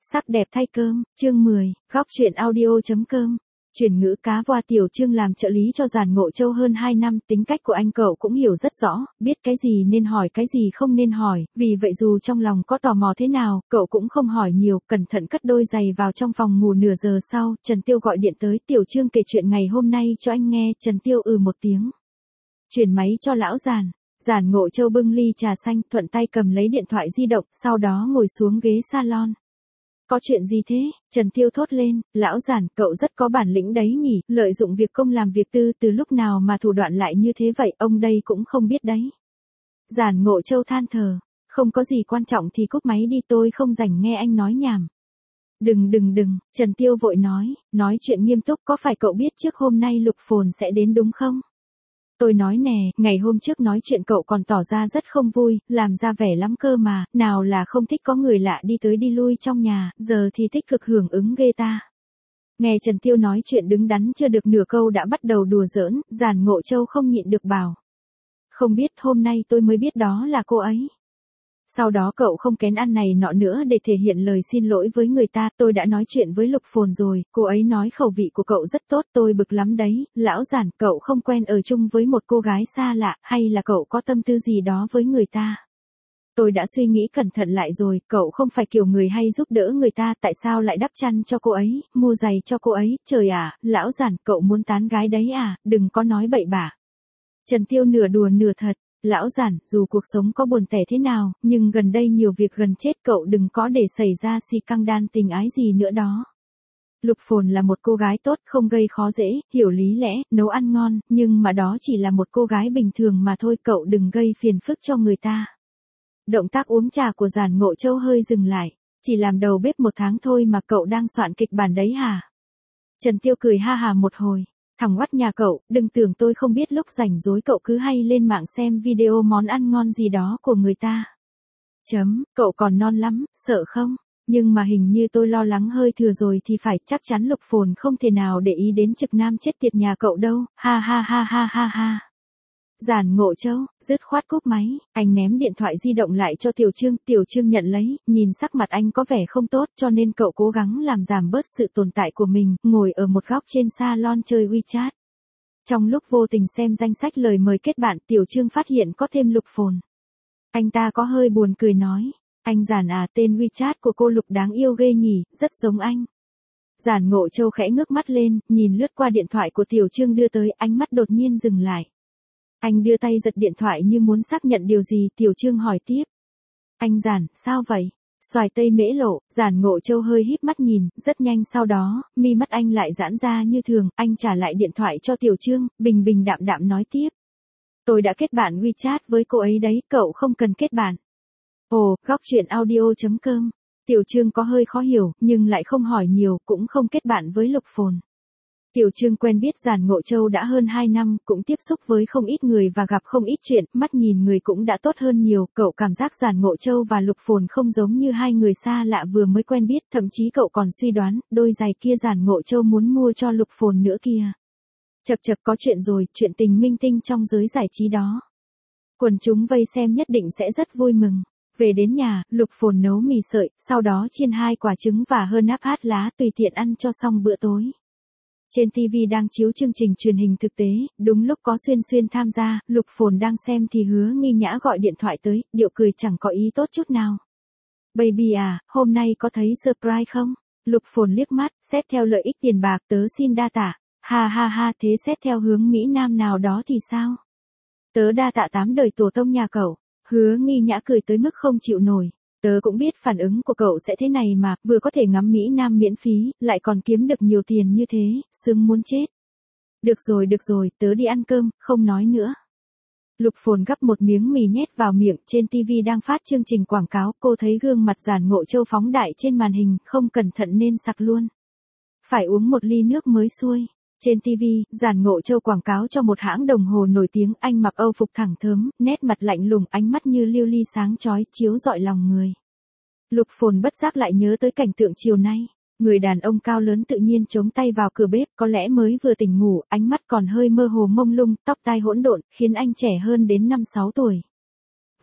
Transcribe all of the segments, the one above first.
Sắc đẹp thay cơm, chương 10, góc truyện audio.com. Chuyển ngữ cá voa Tiểu Trương làm trợ lý cho Giản Ngộ Châu hơn 2 năm, tính cách của anh cậu cũng hiểu rất rõ, biết cái gì nên hỏi cái gì không nên hỏi, vì vậy dù trong lòng có tò mò thế nào, cậu cũng không hỏi nhiều, cẩn thận cất đôi giày vào trong phòng ngủ. Nửa giờ sau, Trần Tiêu gọi điện tới, Tiểu Trương kể chuyện ngày hôm nay cho anh nghe. Trần Tiêu một tiếng. Chuyển máy cho lão Giản. Giản Ngộ Châu bưng ly trà xanh, thuận tay cầm lấy điện thoại di động, sau đó ngồi xuống ghế salon. Có chuyện gì thế? Trần Tiêu thốt lên, lão Giản, cậu rất có bản lĩnh đấy nhỉ, lợi dụng việc công làm việc tư, từ lúc nào mà thủ đoạn lại như thế vậy, ông đây cũng không biết đấy. Giản Ngộ Châu than thở, không có gì quan trọng thì cúp máy đi, tôi không rảnh nghe anh nói nhảm. Đừng, Trần Tiêu vội nói chuyện nghiêm túc, có phải cậu biết trước hôm nay Lục Phồn sẽ đến đúng không? Tôi nói nè, ngày hôm trước nói chuyện cậu còn tỏ ra rất không vui, làm ra vẻ lắm cơ mà, nào là không thích có người lạ đi tới đi lui trong nhà, giờ thì tích cực hưởng ứng ghê ta. Nghe Trần Tiêu nói chuyện đứng đắn chưa được nửa câu đã bắt đầu đùa giỡn, Giản Ngộ Châu không nhịn được bảo. Không biết, hôm nay tôi mới biết đó là cô ấy. Sau đó cậu không kén ăn này nọ nữa để thể hiện lời xin lỗi với người ta, tôi đã nói chuyện với Lục Phồn rồi, cô ấy nói khẩu vị của cậu rất tốt, tôi bực lắm đấy. Lão Giản, cậu không quen ở chung với một cô gái xa lạ, hay là cậu có tâm tư gì đó với người ta? Tôi đã suy nghĩ cẩn thận lại rồi, cậu không phải kiểu người hay giúp đỡ người ta, tại sao lại đắp chăn cho cô ấy, mua giày cho cô ấy, trời ạ, lão Giản, cậu muốn tán gái đấy à, đừng có nói bậy bạ. Trần Tiêu nửa đùa nửa thật. Lão Giản, dù cuộc sống có buồn tẻ thế nào, nhưng gần đây nhiều việc gần chết, cậu đừng có để xảy ra si căng đan tình ái gì nữa đó. Lục Phồn là một cô gái tốt, không gây khó dễ, hiểu lý lẽ, nấu ăn ngon, nhưng mà đó chỉ là một cô gái bình thường mà thôi, cậu đừng gây phiền phức cho người ta. Động tác uống trà của Giản Ngộ Châu hơi dừng lại, chỉ làm đầu bếp 1 tháng thôi mà cậu đang soạn kịch bản đấy hả? Trần Tiêu cười ha hà một hồi. Thằng oắt nhà cậu, đừng tưởng tôi không biết lúc rảnh rỗi cậu cứ hay lên mạng xem video món ăn ngon gì đó của người ta. Cậu còn non lắm, sợ không? Nhưng mà hình như tôi lo lắng hơi thừa rồi thì phải, chắc chắn Lục Phồn không thể nào để ý đến trực nam chết tiệt nhà cậu đâu, ha ha ha ha ha ha. Giản Ngộ Châu, dứt khoát cúp máy, anh ném điện thoại di động lại cho Tiểu Trương nhận lấy, nhìn sắc mặt anh có vẻ không tốt cho nên cậu cố gắng làm giảm bớt sự tồn tại của mình, ngồi ở một góc trên salon chơi WeChat. Trong lúc vô tình xem danh sách lời mời kết bạn, Tiểu Trương phát hiện có thêm Lục Phồn. Anh ta có hơi buồn cười nói, anh Giản à, tên WeChat của cô Lục đáng yêu ghê nhỉ, rất giống anh. Giản Ngộ Châu khẽ ngước mắt lên, nhìn lướt qua điện thoại của Tiểu Trương đưa tới, ánh mắt đột nhiên dừng lại. Anh đưa tay giật điện thoại như muốn xác nhận điều gì, Tiểu Trương hỏi tiếp. Anh Giản, sao vậy? Xoài tây mễ lộ, Giản Ngộ Châu hơi híp mắt nhìn, rất nhanh sau đó, mi mắt anh lại giãn ra như thường, anh trả lại điện thoại cho Tiểu Trương, bình đạm nói tiếp. Tôi đã kết bạn WeChat với cô ấy đấy, cậu không cần kết bạn. Ồ, góc truyện audio.com. Tiểu Trương có hơi khó hiểu, nhưng lại không hỏi nhiều, cũng không kết bạn với Lục Phồn. Tiểu Trương quen biết Giản Ngộ Châu đã hơn 2 năm, cũng tiếp xúc với không ít người và gặp không ít chuyện, mắt nhìn người cũng đã tốt hơn nhiều, cậu cảm giác Giản Ngộ Châu và Lục Phồn không giống như hai người xa lạ vừa mới quen biết, thậm chí cậu còn suy đoán, đôi giày kia Giản Ngộ Châu muốn mua cho Lục Phồn nữa kìa. Chập có chuyện rồi, chuyện tình minh tinh trong giới giải trí đó. Quần chúng vây xem nhất định sẽ rất vui mừng. Về đến nhà, Lục Phồn nấu mì sợi, sau đó chiên 2 quả trứng và hơn áp hạt lá tùy tiện ăn cho xong bữa tối. Trên TV đang chiếu chương trình truyền hình thực tế, đúng lúc có Xuyên tham gia, Lục Phồn đang xem thì Hứa Nghi Nhã gọi điện thoại tới, điệu cười chẳng có ý tốt chút nào. Baby à, hôm nay có thấy surprise không? Lục Phồn liếc mắt, xét theo lợi ích tiền bạc tớ xin đa tạ. Ha ha ha, thế xét theo hướng Mỹ Nam nào đó thì sao? Tớ đa tạ 8 đời tổ tông nhà cậu. Hứa Nghi Nhã cười tới mức không chịu nổi. Tớ cũng biết phản ứng của cậu sẽ thế này mà, vừa có thể ngắm Mỹ Nam miễn phí, lại còn kiếm được nhiều tiền như thế, sướng muốn chết. Được rồi, tớ đi ăn cơm, không nói nữa. Lục Phồn gắp một miếng mì nhét vào miệng, trên TV đang phát chương trình quảng cáo, cô thấy gương mặt Giản Ngộ Châu phóng đại trên màn hình, không cẩn thận nên sặc luôn. Phải uống một ly nước mới xuôi. Trên TV, Giản Ngộ Châu quảng cáo cho một hãng đồng hồ nổi tiếng, anh mặc Âu phục thẳng thớm, nét mặt lạnh lùng, ánh mắt như lưu ly sáng chói, chiếu rọi lòng người. Lục Phồn bất giác lại nhớ tới cảnh tượng chiều nay. Người đàn ông cao lớn tự nhiên chống tay vào cửa bếp, có lẽ mới vừa tỉnh ngủ, ánh mắt còn hơi mơ hồ mông lung, tóc tai hỗn độn, khiến anh trẻ hơn đến 5-6 tuổi.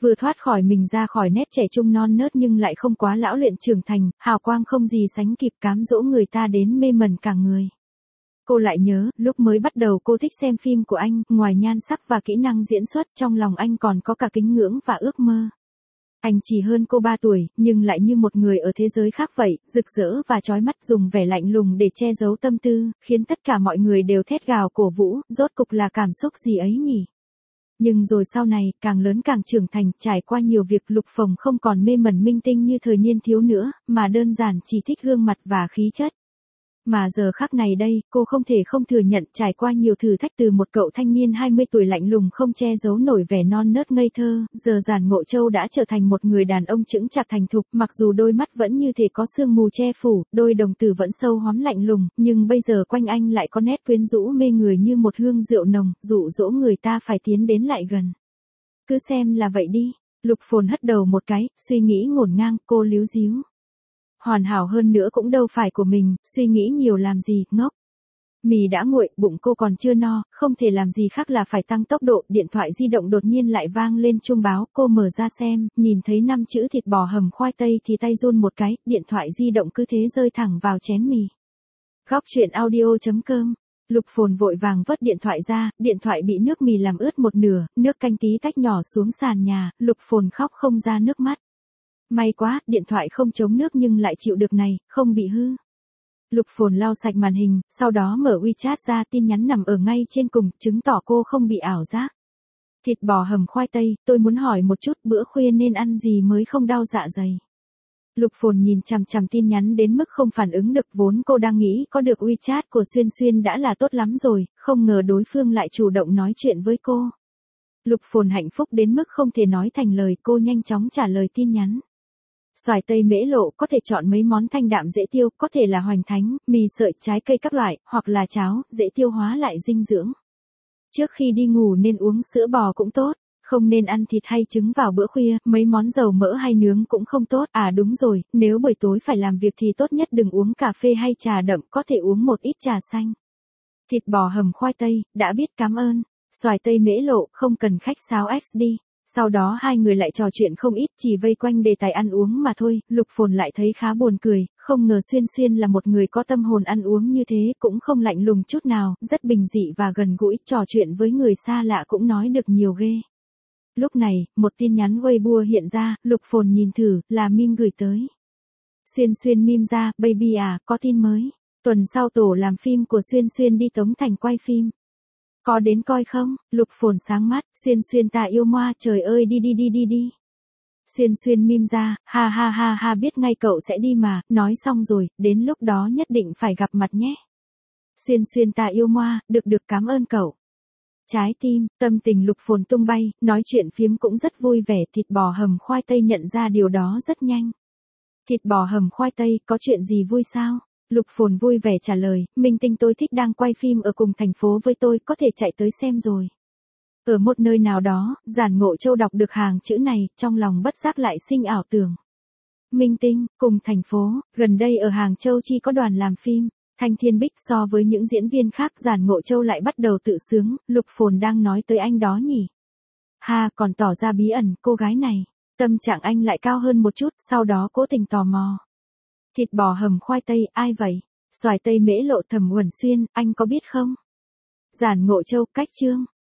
Vừa thoát khỏi mình ra khỏi nét trẻ trung non nớt nhưng lại không quá lão luyện trưởng thành, hào quang không gì sánh kịp cám dỗ người ta đến mê mẩn cả người. Cô lại nhớ, lúc mới bắt đầu cô thích xem phim của anh, ngoài nhan sắc và kỹ năng diễn xuất, trong lòng anh còn có cả kính ngưỡng và ước mơ. Anh chỉ hơn cô 3 tuổi, nhưng lại như một người ở thế giới khác vậy, rực rỡ và chói mắt, dùng vẻ lạnh lùng để che giấu tâm tư, khiến tất cả mọi người đều thét gào cổ vũ, rốt cục là cảm xúc gì ấy nhỉ? Nhưng rồi sau này, càng lớn càng trưởng thành, trải qua nhiều việc, Lục Phồng không còn mê mẩn minh tinh như thời niên thiếu nữa, mà đơn giản chỉ thích gương mặt và khí chất. Mà giờ khắc này đây, cô không thể không thừa nhận, trải qua nhiều thử thách từ một cậu thanh niên 20 tuổi lạnh lùng không che giấu nổi vẻ non nớt ngây thơ, giờ Giản Ngộ Châu đã trở thành một người đàn ông chững chạc thành thục, mặc dù đôi mắt vẫn như thể có sương mù che phủ, đôi đồng tử vẫn sâu hoắm lạnh lùng, nhưng bây giờ quanh anh lại có nét quyến rũ mê người như một hương rượu nồng, dụ dỗ người ta phải tiến đến lại gần. Cứ xem là vậy đi. Lục Phồn hất đầu một cái, suy nghĩ ngổn ngang, cô líu díu. Hoàn hảo hơn nữa cũng đâu phải của mình, suy nghĩ nhiều làm gì, ngốc. Mì đã nguội, bụng cô còn chưa no, không thể làm gì khác là phải tăng tốc độ, điện thoại di động đột nhiên lại vang lên chuông báo, cô mở ra xem, nhìn thấy 5 chữ thịt bò hầm khoai tây thì tay run một cái, điện thoại di động cứ thế rơi thẳng vào chén mì. Góc chuyện audio.com. Lục Phồn vội vàng vớt điện thoại ra, điện thoại bị nước mì làm ướt một nửa, nước canh tí tách nhỏ xuống sàn nhà, Lục Phồn khóc không ra nước mắt. May quá, điện thoại không chống nước nhưng lại chịu được này, không bị hư. Lục Phồn lau sạch màn hình, sau đó mở WeChat ra, tin nhắn nằm ở ngay trên cùng, chứng tỏ cô không bị ảo giác. Thịt bò hầm khoai tây, tôi muốn hỏi một chút, bữa khuya nên ăn gì mới không đau dạ dày. Lục Phồn nhìn chằm chằm tin nhắn đến mức không phản ứng được, vốn cô đang nghĩ có được WeChat của Xuyên Xuyên đã là tốt lắm rồi, không ngờ đối phương lại chủ động nói chuyện với cô. Lục Phồn hạnh phúc đến mức không thể nói thành lời, cô nhanh chóng trả lời tin nhắn. Xoài tây mễ lộ, có thể chọn mấy món thanh đạm dễ tiêu, có thể là hoành thánh, mì sợi, trái cây các loại, hoặc là cháo, dễ tiêu hóa lại dinh dưỡng. Trước khi đi ngủ nên uống sữa bò cũng tốt, không nên ăn thịt hay trứng vào bữa khuya, mấy món dầu mỡ hay nướng cũng không tốt. À đúng rồi, nếu buổi tối phải làm việc thì tốt nhất đừng uống cà phê hay trà đậm, có thể uống một ít trà xanh. Thịt bò hầm khoai tây, đã biết, cảm ơn. Xoài tây mễ lộ, không cần khách sáo XD. Sau đó hai người lại trò chuyện không ít, chỉ vây quanh đề tài ăn uống mà thôi. Lục Phồn lại thấy khá buồn cười, không ngờ Xuyên Xuyên là một người có tâm hồn ăn uống như thế, cũng không lạnh lùng chút nào, rất bình dị và gần gũi, trò chuyện với người xa lạ cũng nói được nhiều ghê. Lúc này, một tin nhắn Weibo hiện ra, Lục Phồn nhìn thử, là Mim gửi tới. Xuyên Xuyên Mim ra, baby à, có tin mới. Tuần sau tổ làm phim của Xuyên Xuyên đi Tống Thành quay phim. Có đến coi không? Lục Phồn sáng mắt, Xuyên Xuyên ta yêu moa, trời ơi đi. Xuyên Xuyên Mim ra, ha ha, biết ngay cậu sẽ đi mà, nói xong rồi, đến lúc đó nhất định phải gặp mặt nhé. Xuyên Xuyên ta yêu moa, được cảm ơn cậu. Trái tim, tâm tình Lục Phồn tung bay, nói chuyện phiếm cũng rất vui vẻ, thịt bò hầm khoai tây nhận ra điều đó rất nhanh. Thịt bò hầm khoai tây, có chuyện gì vui sao? Lục Phồn vui vẻ trả lời, minh tinh tôi thích đang quay phim ở cùng thành phố với tôi, có thể chạy tới xem rồi. Ở một nơi nào đó, Giản Ngộ Châu đọc được hàng chữ này, trong lòng bất giác lại sinh ảo tưởng. Minh tinh, cùng thành phố, gần đây ở Hàng Châu chi có đoàn làm phim. Thanh Thiên Bích, so với những diễn viên khác, Giản Ngộ Châu lại bắt đầu tự sướng, Lục Phồn đang nói tới anh đó nhỉ. Ha, còn tỏ ra bí ẩn, cô gái này. Tâm trạng anh lại cao hơn một chút, sau đó cố tình tò mò. Thịt bò hầm khoai tây, ai vậy? Xoài tây mễ lộ, Thẩm Uẩn Xuyên, anh có biết không? Giản Ngộ Châu, cách chương.